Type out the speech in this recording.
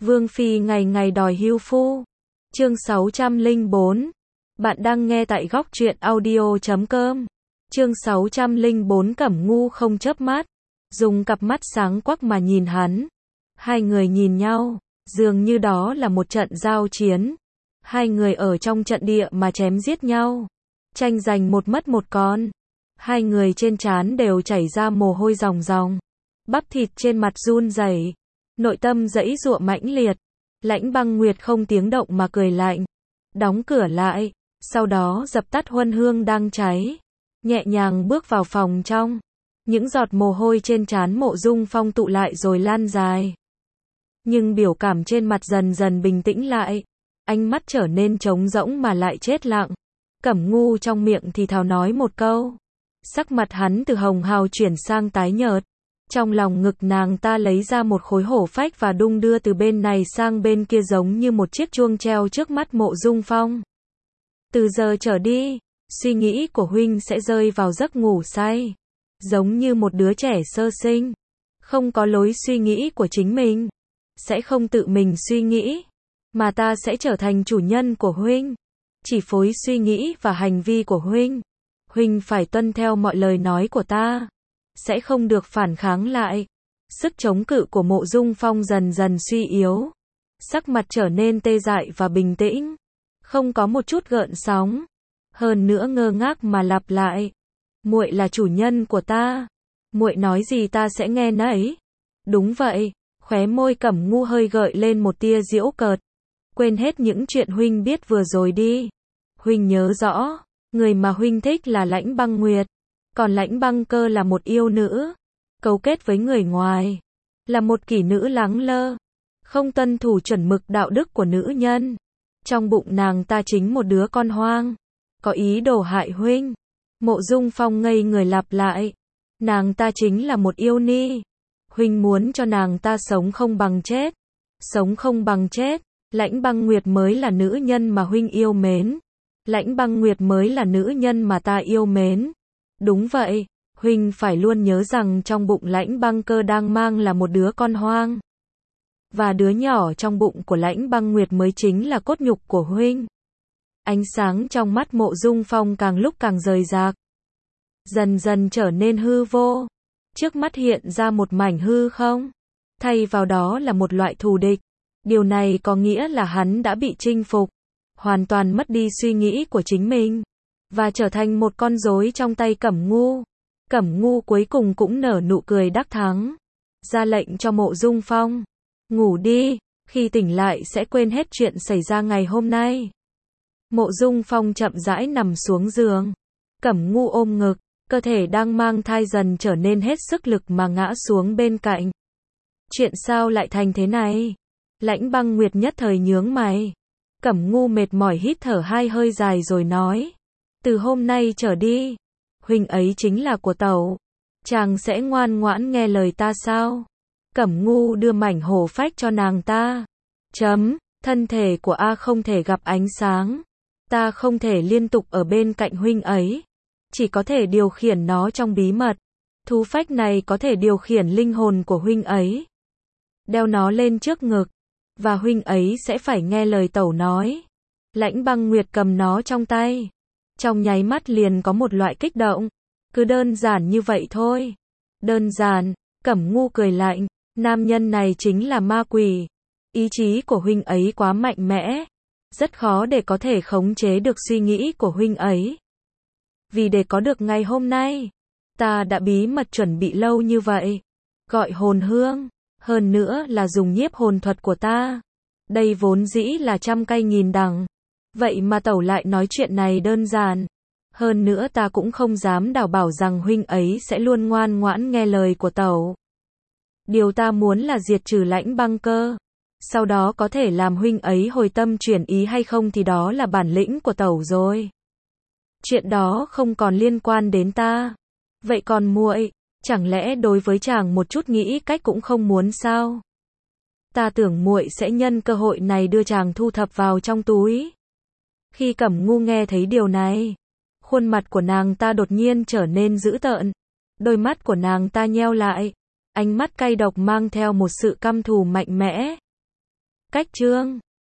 Vương phi ngày ngày đòi hưu phu. Chương 604. Bạn đang nghe tại góc truyện audio.com. Chương 604. Cẩm Ngu không chớp mắt, dùng cặp mắt sáng quắc mà nhìn hắn. Hai người nhìn nhau, dường như đó là một trận giao chiến. Hai người ở trong trận địa mà chém giết nhau, tranh giành một mất một con. Hai người trên trán đều chảy ra mồ hôi ròng ròng, bắp thịt trên mặt run rẩy, nội tâm giãy giụa mãnh liệt. Lãnh Băng Nguyệt không tiếng động mà cười lạnh, đóng cửa lại, sau đó dập tắt huân hương đang cháy, nhẹ nhàng bước vào phòng trong. Những giọt mồ hôi trên trán Mộ Dung Phong tụ lại rồi lan dài. Nhưng biểu cảm trên mặt dần dần bình tĩnh lại, ánh mắt trở nên trống rỗng mà lại chết lặng. Cẩm Ngu trong miệng thì thào nói một câu. Sắc mặt hắn từ hồng hào chuyển sang tái nhợt. Trong lòng ngực nàng ta lấy ra một khối hổ phách và đung đưa từ bên này sang bên kia giống như một chiếc chuông treo trước mắt Mộ Dung Phong. Từ giờ trở đi, suy nghĩ của huynh sẽ rơi vào giấc ngủ say, giống như một đứa trẻ sơ sinh, không có lối suy nghĩ của chính mình, sẽ không tự mình suy nghĩ, mà ta sẽ trở thành chủ nhân của huynh, chỉ phối suy nghĩ và hành vi của huynh. Huynh phải tuân theo mọi lời nói của ta, sẽ không được phản kháng lại. Sức chống cự của Mộ Dung Phong dần dần suy yếu, sắc mặt trở nên tê dại và bình tĩnh, không có một chút gợn sóng, hơn nữa ngơ ngác mà lặp lại, muội là chủ nhân của ta, muội nói gì ta sẽ nghe nấy. Đúng vậy, khóe môi Cẩm Ngu hơi gợi lên một tia giễu cợt. Quên hết những chuyện huynh biết vừa rồi đi. Huynh nhớ rõ, người mà huynh thích là Lãnh Băng Nguyệt, còn Lãnh Băng Cơ là một yêu nữ, cấu kết với người ngoài, là một kỹ nữ lẳng lơ, không tuân thủ chuẩn mực đạo đức của nữ nhân. Trong bụng nàng ta chính một đứa con hoang, có ý đồ hại huynh. Mộ Dung Phong ngây người lặp lại, nàng ta chính là một yêu ni. Huynh muốn cho nàng ta sống không bằng chết. Sống không bằng chết. Lãnh Băng Nguyệt mới là nữ nhân mà huynh yêu mến. Lãnh Băng Nguyệt mới là nữ nhân mà ta yêu mến. Đúng vậy, huynh phải luôn nhớ rằng trong bụng Lãnh Băng Cơ đang mang là một đứa con hoang. Và đứa nhỏ trong bụng của Lãnh Băng Nguyệt mới chính là cốt nhục của huynh. Ánh sáng trong mắt Mộ Dung Phong càng lúc càng rời rạc, dần dần trở nên hư vô. Trước mắt hiện ra một mảnh hư không, thay vào đó là một loại thù địch. Điều này có nghĩa là hắn đã bị chinh phục, hoàn toàn mất đi suy nghĩ của chính mình, và trở thành một con rối trong tay Cẩm Ngu. Cẩm Ngu cuối cùng cũng nở nụ cười đắc thắng, ra lệnh cho Mộ Dung Phong, ngủ đi, khi tỉnh lại sẽ quên hết chuyện xảy ra ngày hôm nay. Mộ Dung Phong chậm rãi nằm xuống giường, Cẩm Ngu ôm ngực, cơ thể đang mang thai dần trở nên hết sức lực mà ngã xuống bên cạnh. Chuyện sao lại thành thế này? Lãnh Băng Nguyệt nhất thời nhướng mày. Cẩm Ngu mệt mỏi hít thở hai hơi dài rồi nói, từ hôm nay trở đi, huynh ấy chính là của tẩu. Chàng sẽ ngoan ngoãn nghe lời ta sao? Cẩm Ngu đưa mảnh hổ phách cho nàng ta. Thân thể của A không thể gặp ánh sáng. Ta không thể liên tục ở bên cạnh huynh ấy, chỉ có thể điều khiển nó trong bí mật. Thú phách này có thể điều khiển linh hồn của huynh ấy. Đeo nó lên trước ngực, và huynh ấy sẽ phải nghe lời tẩu nói. Lãnh Băng Nguyệt cầm nó trong tay, trong nháy mắt liền có một loại kích động. Cứ đơn giản như vậy thôi. Đơn giản? Cẩm Ngu cười lạnh, nam nhân này chính là ma quỷ. Ý chí của huynh ấy quá mạnh mẽ, rất khó để có thể khống chế được suy nghĩ của huynh ấy. Vì để có được ngày hôm nay, ta đã bí mật chuẩn bị lâu như vậy. Gọi hồn hương, hơn nữa là dùng nhiếp hồn thuật của ta. Đây vốn dĩ là trăm cây nghìn đắng. Vậy mà tẩu lại nói chuyện này đơn giản. Hơn nữa ta cũng không dám đảm bảo rằng huynh ấy sẽ luôn ngoan ngoãn nghe lời của tẩu. Điều ta muốn là diệt trừ Lãnh Băng Cơ. Sau đó có thể làm huynh ấy hồi tâm chuyển ý hay không thì đó là bản lĩnh của tẩu rồi. Chuyện đó không còn liên quan đến ta. Vậy còn muội, chẳng lẽ đối với chàng một chút nghĩ cách cũng không muốn sao? Ta tưởng muội sẽ nhân cơ hội này đưa chàng thu thập vào trong túi. Khi Cẩm Ngu nghe thấy điều này, khuôn mặt của nàng ta đột nhiên trở nên dữ tợn. Đôi mắt của nàng ta nheo lại, ánh mắt cay độc mang theo một sự căm thù mạnh mẽ. Cách chương